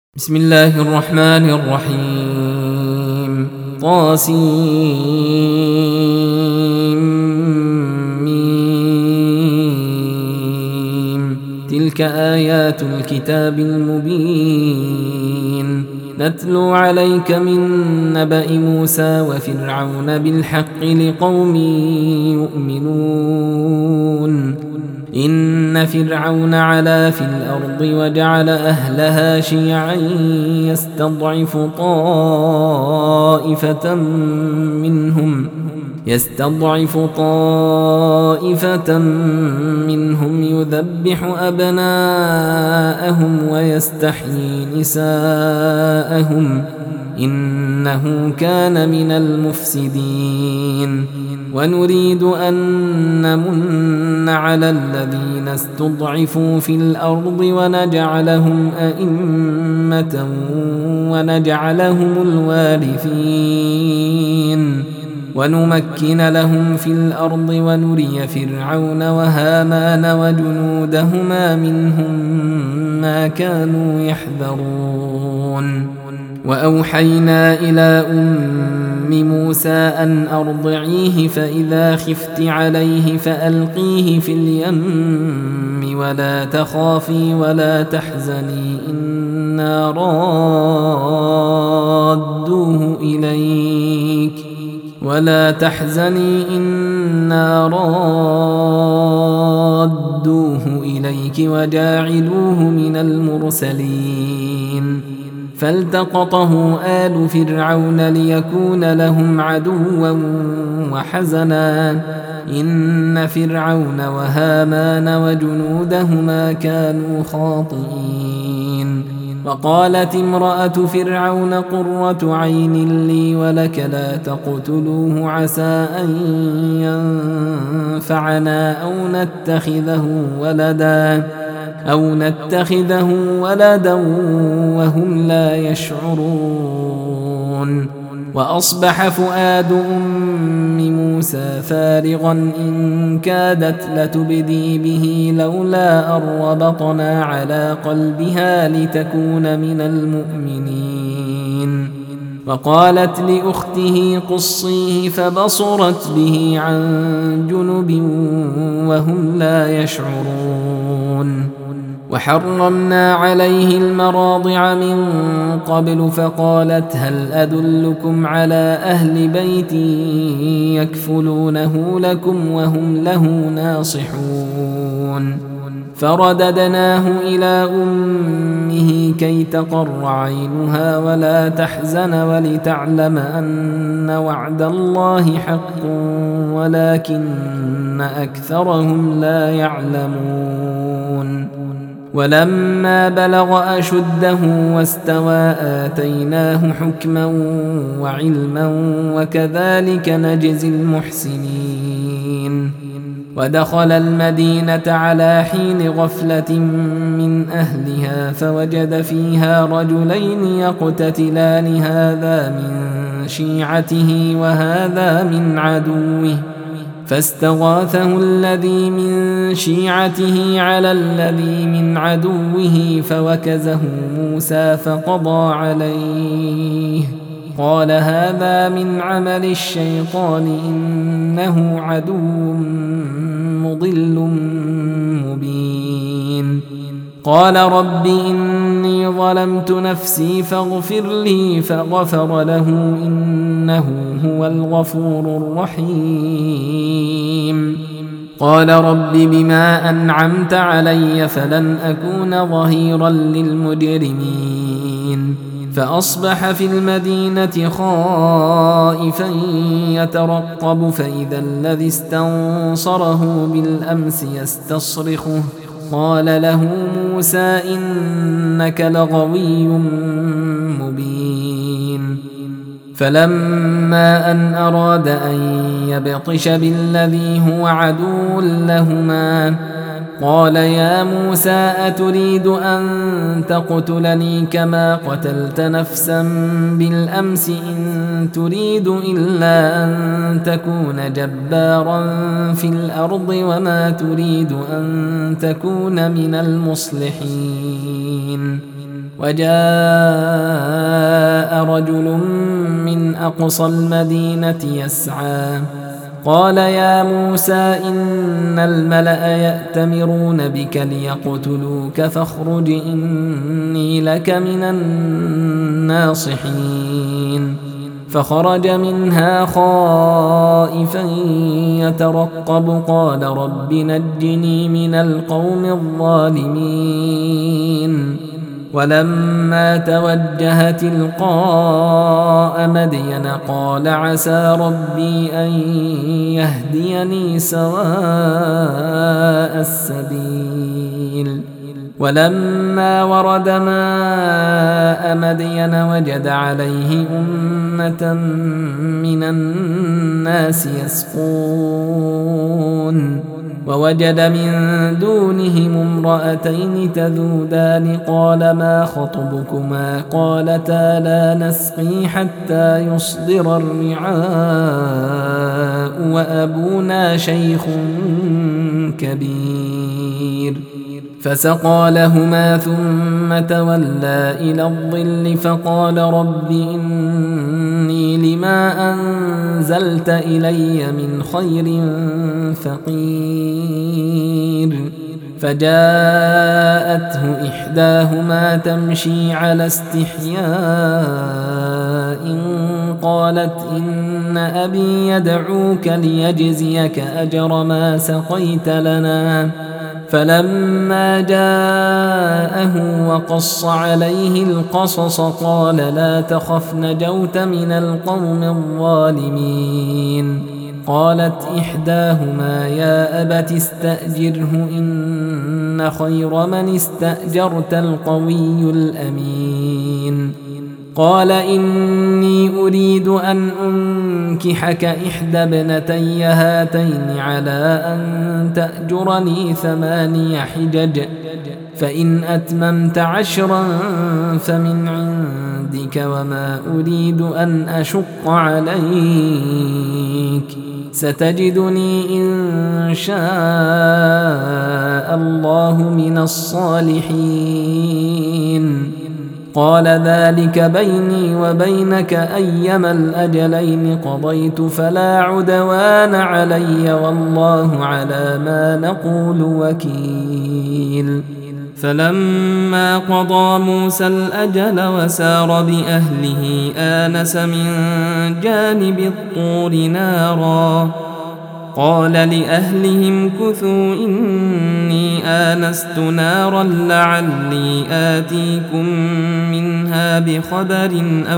بسم الله الرحمن الرحيم طاسيم تلك آيات الكتاب المبين نتلو عليك من نبأ موسى وفرعون بالحق لقوم يؤمنون إن فرعون علا في الأرض وجعل أهلها شيعا يستضعف طائفة منهم يذبح أبناءهم ويستحيي نساءهم إنه كان من المفسدين ونريد أن نمن على الذين استضعفوا في الأرض ونجعلهم أئمة ونجعلهم الوارثين ونمكن لهم في الأرض ونري فرعون وهامان وجنودهما منهم ما كانوا يحذرون وأوحينا إلى أم موسى أن أرضعيه فإذا خفت عليه فألقيه في اليم ولا تخافي ولا تحزني إنا رادوه إليك وجاعلوه من المرسلين فالتقطه آل فرعون ليكون لهم عدوا وحزنا إن فرعون وهامان وجنودهما كانوا خاطئين وقالت امرأة فرعون قرة عين لي ولك لا تقتلوه عسى أن ينفعنا أو نتخذه ولدا وهم لا يشعرون وأصبح فؤاد أم موسى فارغا إن كادت لتبدي به لولا أن ربطنا على قلبها لتكون من المؤمنين وقالت لأخته قصيه فبصرت به عن جنب وهم لا يشعرون وحرمنا عليه المراضع من قبل فقالت هل أدلكم على أهل بيت يكفلونه لكم وهم له ناصحون فرددناه إلى أمه كي تقر عينها ولا تحزن ولتعلم أن وعد الله حق ولكن أكثرهم لا يعلمون ولما بلغ أشده واستوى آتيناه حكما وعلما وكذلك نجزي المحسنين ودخل المدينة على حين غفلة من أهلها فوجد فيها رجلين يقتتلان هذا من شيعته وهذا من عدوه فاستغاثه الذي من شيعته على الذي من عدوه فوكزه موسى فقضى عليه قال هذا من عمل الشيطان إنه عدو مضل مبين قال رب إني ظلمت نفسي فاغفر لي فغفر له إنه هو الغفور الرحيم قال رب بما أنعمت علي فلن أكون ظهيرا للمجرمين فأصبح في المدينة خائفا يترقب فإذا الذي استنصره بالأمس يستصرخه قال له موسى إنك لغوي مبين فلما أن أراد أن يبطش بالذي هو عدو لهما قال يا موسى أتريد أن تقتلني كما قتلت نفسا بالأمس إن تريد إلا أن تكون جبارا في الأرض وما تريد أن تكون من المصلحين وجاء رجل من أقصى المدينة يسعى قال يا موسى إن الملأ يأتمرون بك ليقتلوك فاخرج إني لك من الناصحين فخرج منها خائفا يترقب قال رب نجني من القوم الظالمين ولما توجه تلقاء مدين قال عسى ربي أن يهديني سواء السبيل ولما ورد ماء مدين وجد عليه أمة من الناس يسقون ووجد من دونهم امرأتين تذودان قال ما خطبكما قالتا لا نسقي حتى يصدر الرعاء وأبونا شيخ كبير فسقى لهما ثم تولى إلى الظل فقال رب إني لما أنزلت إلي من خير فقير فجاءته إحداهما تمشي على استحياء قالت إن أبي يدعوك ليجزيك أجر ما سقيت لنا فلما جاءه وقص عليه القصص قال لا تخف نجوت من القوم الظالمين قالت إحداهما يا أبت استأجره إن خير من استأجرت القوي الأمين قال إني أريد أن أنكحك إحدى ابنتي هاتين على أن تأجرني 8 حجج فإن أتممت 10 فمن عندك وما أريد أن أشق عليك ستجدني إن شاء الله من الصالحين قال ذلك بيني وبينك أيما الأجلين قضيت فلا عدوان علي والله على ما نقول وكيل فلما قضى موسى الأجل وسار بأهله آنس من جانب الطور نارا قال لأهلهم كثوا إني آنست نارا لعلي آتيكم منها بخبر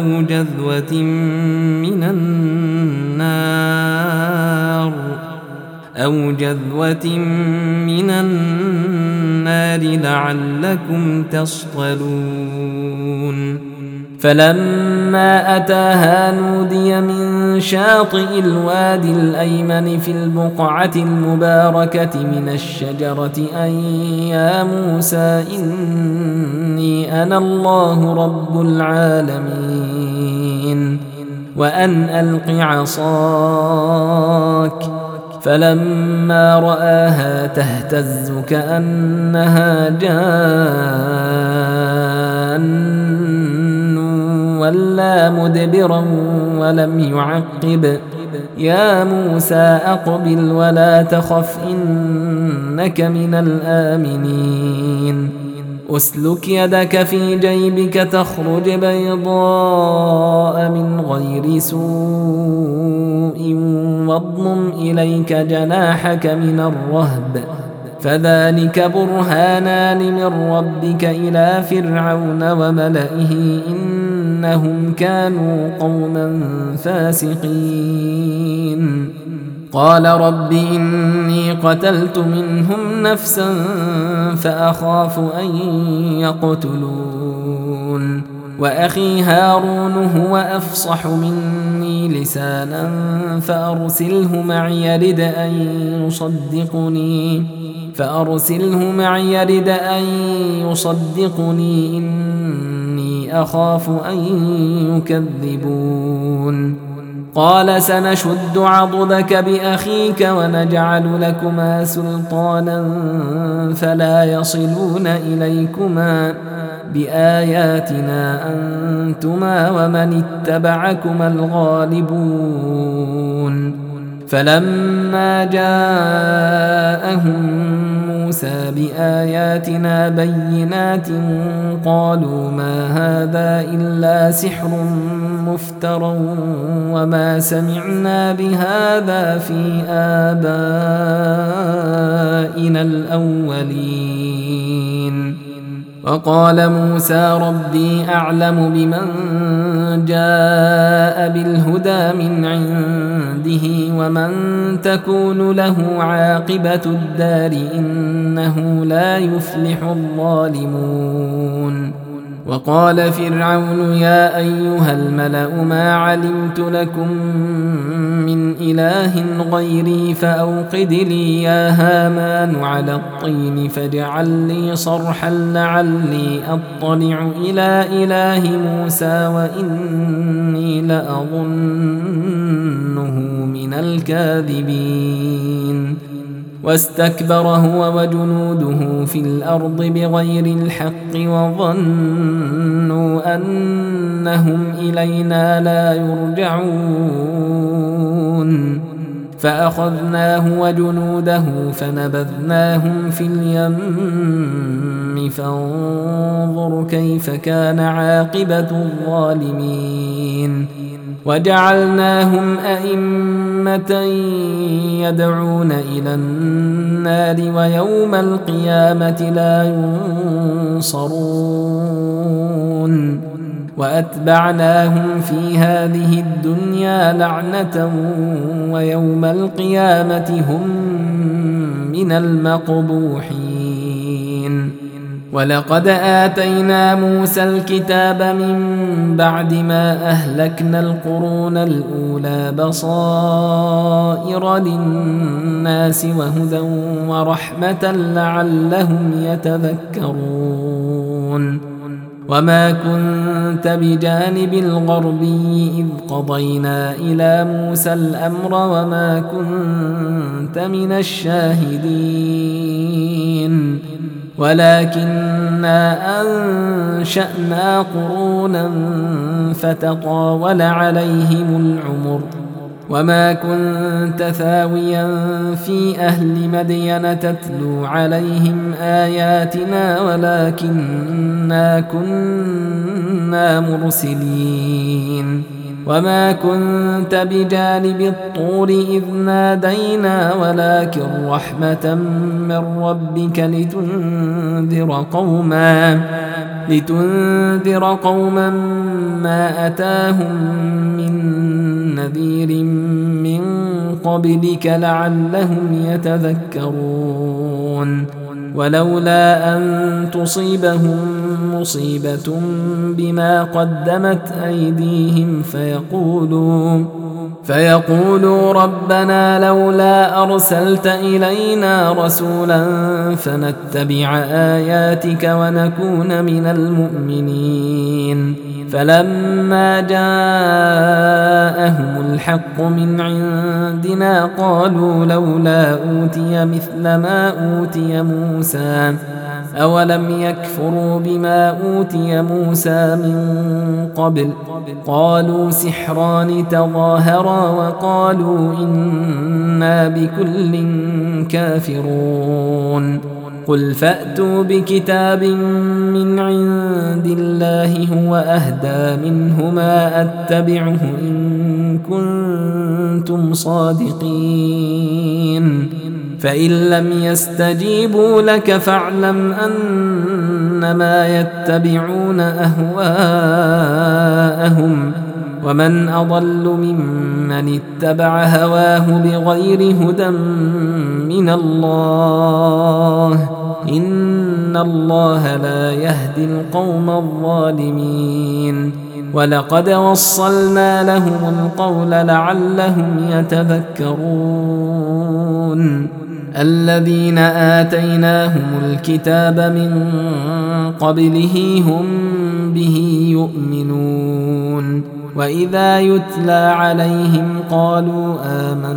أو جذوة من النار لعلكم تصطلون فلما أتاها نودي من شاطئ الوادي الأيمن في البقعة المباركة من الشجرة أن يا موسى إني أنا الله رب العالمين وأن ألق عصاك فلما رآها تهتز كأنها جان ولا مدبرا ولم يعقب يا موسى أقبل ولا تخف إنك من الآمنين أسلك يدك في جيبك تخرج بيضاء من غير سوء واضمم إليك جناحك من الرهب فذلك برهانان من ربك إلى فرعون وملئه إنهم كانوا قوما فاسقين قال رب إني قتلت منهم نفسا فأخاف أن يقتلون وأخي هارون هو أفصح مني لسانا فأرسله معي يرد أن يصدقني إني أخاف أن يكذبون قال سنشد عضدك بأخيك ونجعل لكما سلطانا فلا يصلون إليكما بآياتنا أنتما ومن اتبعكما الغالبون فلما جاءهم موسى بآياتنا بينات قالوا ما هذا إلا سحر مفترى وما سمعنا بهذا في آبائنا الأولين وقال موسى ربي أعلم بمن جاء بالهدى من عنده ومن تكون له عاقبة الدار إنه لا يفلح الظالمون وقال فرعون يا أيها الملأ ما علمت لكم من إله غيري فأوقد لي يا هامان على الطين فاجعل لي صرحا لعلي أطلع إلى إله موسى وإني لأظنه من الكاذبين واستكبر هو وجنوده في الأرض بغير الحق وظنوا أنهم إلينا لا يرجعون فأخذناه وجنوده فنبذناهم في اليم فانظر كيف كان عاقبة الظالمين وجعلناهم أئمة يدعون إلى النار ويوم القيامة لا ينصرون وأتبعناهم في هذه الدنيا لعنة ويوم القيامة هم من المقبوحين ولقد آتينا موسى الكتاب من بعد ما أهلكنا القرون الأولى بصائر للناس وهدى ورحمة لعلهم يتذكرون وما كنت بجانب الغربي إذ قضينا إلى موسى الأمر وما كنت من الشاهدين ولكننا أنشأنا قرونا فتطاول عليهم العمر وما كنت ثاويا في أهل مدين تتلو عليهم آياتنا ولكننا كنا مرسلين وما كنت بجانب الطور إذ نادينا ولكن رحمة من ربك لتنذر قوما ما أتاهم من نذير من قبلك لعلهم يتذكرون ولولا أن تصيبهم مصيبة بما قدمت أيديهم فيقولوا ربنا لولا أرسلت إلينا رسولا فنتبع آياتك ونكون من المؤمنين فلما جاءهم الحق من عندنا قالوا لولا أوتي مثل ما أوتي موسى أولم يكفروا بما أوتي موسى من قبل قالوا سحران تظاهرا وقالوا إنا بكل كافرون قل فأتوا بكتاب من عند الله هو أهدى منهما أتبعه إن كنتم صادقين فإن لم يستجيبوا لك فاعلم أنما يتبعون أهواءهم ومن أضل ممن اتبع هواه بغير هدى من الله إن الله لا يهدي القوم الظالمين ولقد وصلنا لهم القول لعلهم يتذكرون الذين آتيناهم الكتاب من قبله هم به يؤمنون وإذا يتلى عليهم قالوا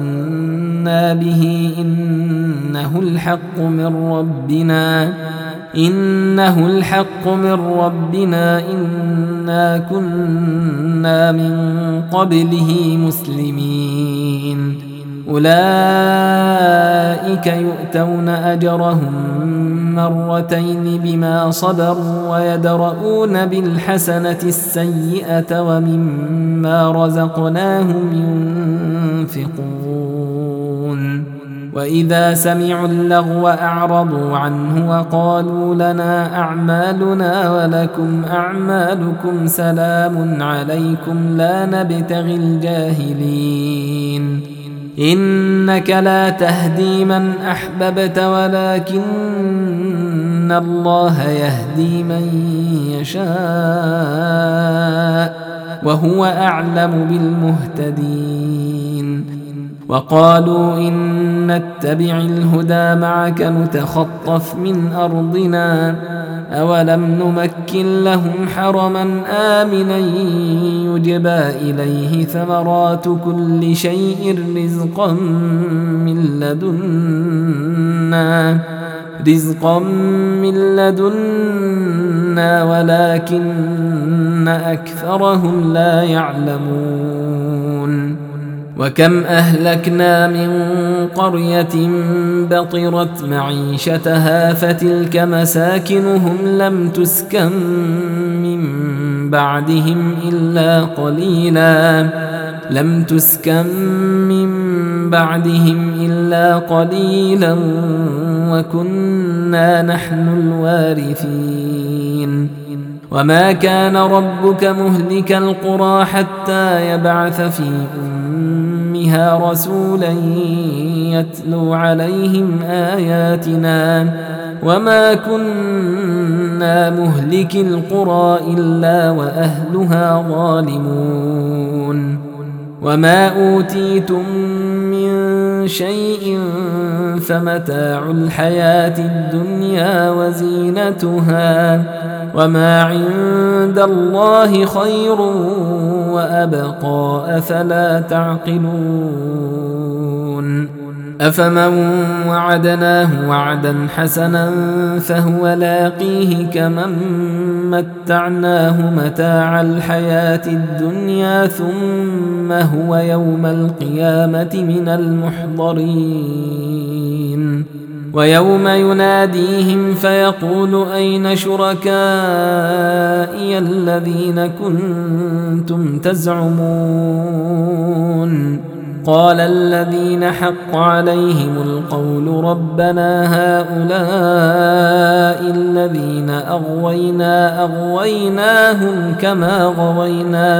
آمنا به إنه الحق من ربنا إنه الحق من ربنا إنا كنا من قبله مسلمين أولئك يؤتون أجرهم مرتين بما صبروا ويدرؤون بالحسنة السيئة ومما رزقناهم ينفقون وإذا سمعوا اللغو أعرضوا عنه وقالوا لنا أعمالنا ولكم أعمالكم سلام عليكم لا نبتغي الجاهلين إنك لا تهدي من أحببت ولكن الله يهدي من يشاء وهو أعلم بالمهتدين وقالوا إن نتبع الهدى معك نتخطف من أرضنا أولم نمكن لهم حرما آمنا يجبى إليه ثمرات كل شيء رزقا من لدنا ولكن أكثرهم لا يعلمون وكم أهلكنا من قرية بطرت معيشتها فتلك مساكنهم لم تسكن من بعدهم إلا قليلا وكنا نحن الوارثين وما كان ربك مهلك القرى حتى يبعث في أمها رسولا يتلو عليهم آياتنا وما كنا مهلك القرى إلا وأهلها ظالمون وما أوتيتم من شيء فمتاع الحياة الدنيا وزينتها وما عند الله خير وأبقى أفلا تعقلون أفمن وعدناه وعدا حسنا فهو لاقيه كمن متعناه متاع الحياة الدنيا ثم هو يوم القيامة من المحضرين ويوم يناديهم فيقول أين شركائي الذين كنتم تزعمون قال الذين حق عليهم القول ربنا هؤلاء الذين أغويناهم كما غوينا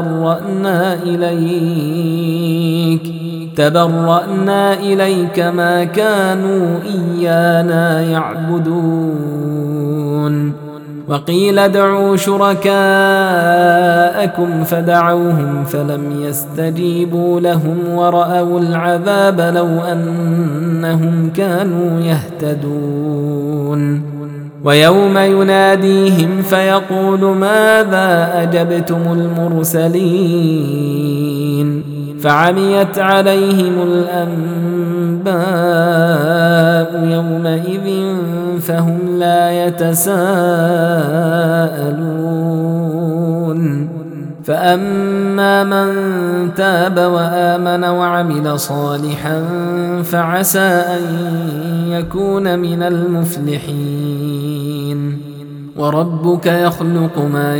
تبرأنا إليك ما كانوا إيانا يعبدون وقيل ادعوا شركاءكم فدعوهم فلم يستجيبوا لهم ورأوا العذاب لو أنهم كانوا يهتدون ويوم يناديهم فيقول ماذا أجبتم المرسلين فعميت عليهم الأنباء يومئذ فهم لا يتساءلون فأما من تاب وآمن وعمل صالحا فعسى أن يكون من المفلحين وربك يخلق ما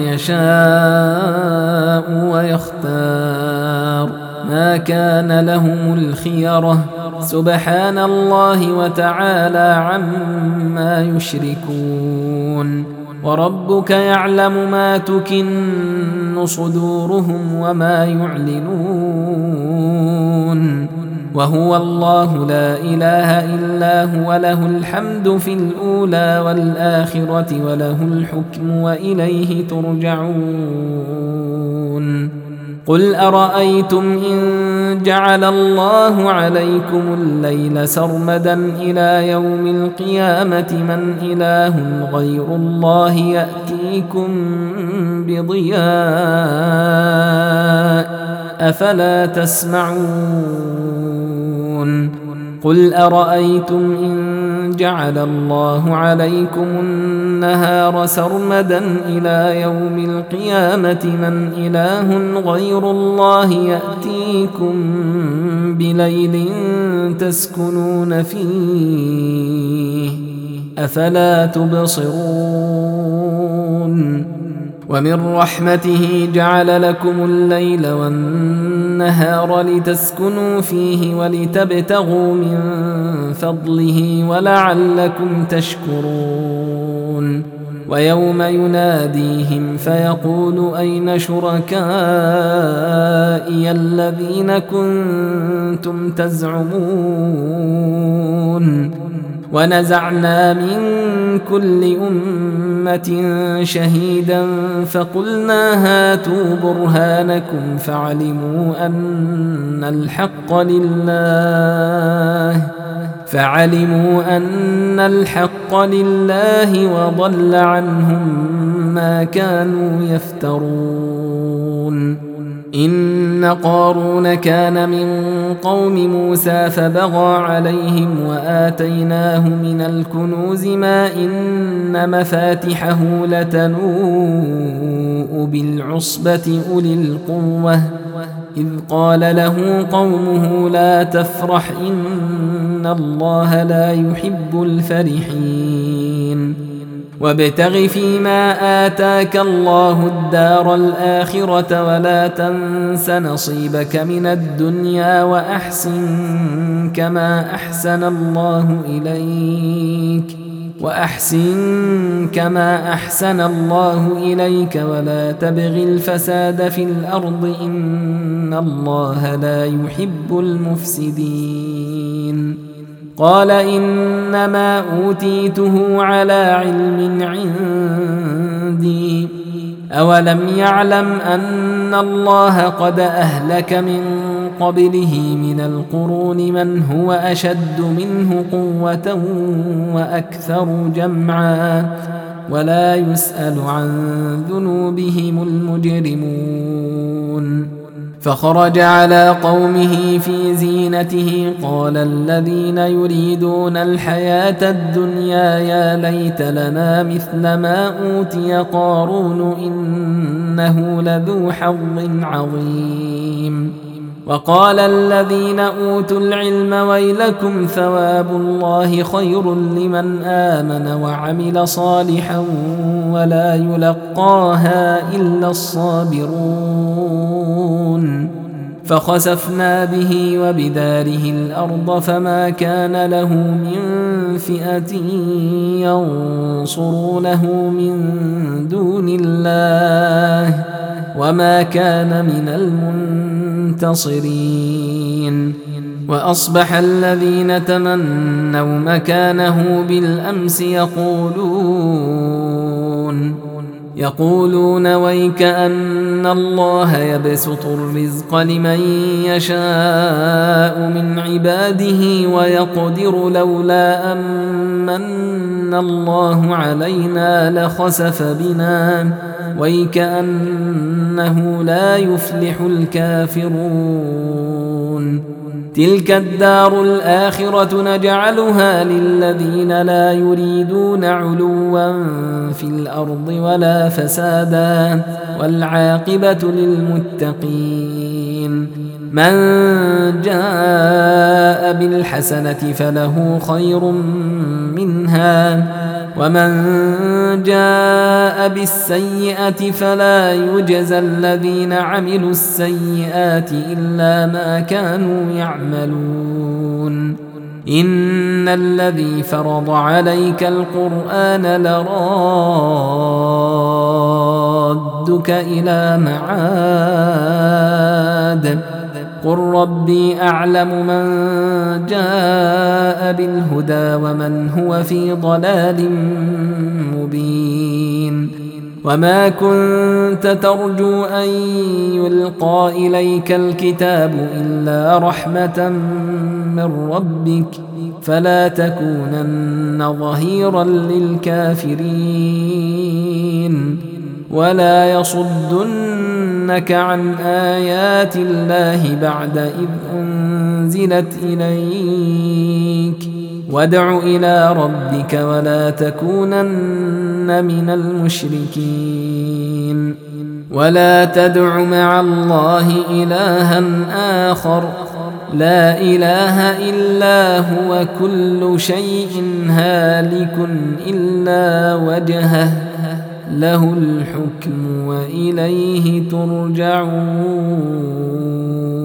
يشاء ويختار ما كان لهم الخيرة سبحان الله وتعالى عما يشركون وربك يعلم ما تكن صدورهم وما يعلنون وهو الله لا إله إلا هو له الحمد في الأولى والآخرة وله الحكم وإليه ترجعون قل أرأيتم إن جعل الله عليكم الليل سرمدا إلى يوم القيامة من إله غير الله يأتيكم بضياء أفلا تسمعون قل أرأيتم إن جعل الله عليكم النهار سرمدا إلى يوم القيامة من إله غير الله يأتيكم بليل تسكنون فيه أفلا تبصرون ومن رحمته جعل لكم الليل والنهار لتسكنوا فيه ولتبتغوا من فضله ولعلكم تشكرون ويوم يناديهم فيقول أين شركائي الذين كنتم تزعمون ونزعنا من كل أمة شهيدا فقلنا هاتوا برهانكم فعلموا أن الحق لله وضل عنهم ما كانوا يفترون إن قارون كان من قوم موسى فبغى عليهم وآتيناه من الكنوز ما إن مفاتحه لتنوء بالعصبة أولي القوة إذ قال له قومه لا تفرح إن الله لا يحب الفرحين وابتغ فيما آتاك الله الدار الآخرة ولا تنس نصيبك من الدنيا وأحسن كما أحسن الله إليك ولا تبغ الفساد في الأرض إن الله لا يحب المفسدين قال إنما أوتيته على علم عندي أولم يعلم أن الله قد أهلك من قبله من القرون من هو أشد منه قوة وأكثر جمعا ولا يسأل عن ذنوبهم المجرمون فخرج على قومه في زينته قال الذين يريدون الحياة الدنيا يا ليت لنا مثل ما أوتي قارون إنه لذو حظ عظيم وقال الذين أوتوا العلم ويلكم ثواب الله خير لمن آمن وعمل صالحا ولا يلقاها إلا الصابرون فخسفنا به وبداره الأرض فما كان له من فئة ينصرونه من دون الله وما كان من المنتصرين وأصبح الذين تمنوا مكانه بالأمس يقولون ويك أن الله يبسط الرزق لمن يشاء من عباده ويقدر لولا أمن الله علينا لخسف بنا ويك أنه لا يفلح الكافرون تلك الدار الآخرة نجعلها للذين لا يريدون علوا في الأرض ولا فسادا والعاقبة للمتقين من جاء بالحسنة فله خير منها ومن جاء بالسيئة فلا يجزى الذين عملوا السيئات إلا ما كانوا يعملون إن الذي فرض عليك القرآن لرادك إلى معاد قل ربي أعلم من جاء بالهدى ومن هو في ضلال مبين وما كنت ترجو أن يلقى إليك الكتاب إلا رحمة من ربك فلا تكونن ظهيرا للكافرين ولا يصدنك عن آيات الله بعد إذ أنزلت إليك وادع إلى ربك ولا تكونن من المشركين ولا تدع مع الله إلها آخر لا إله إلا هو كل شيء هالك إلا وجهه له الحكم وإليه ترجعون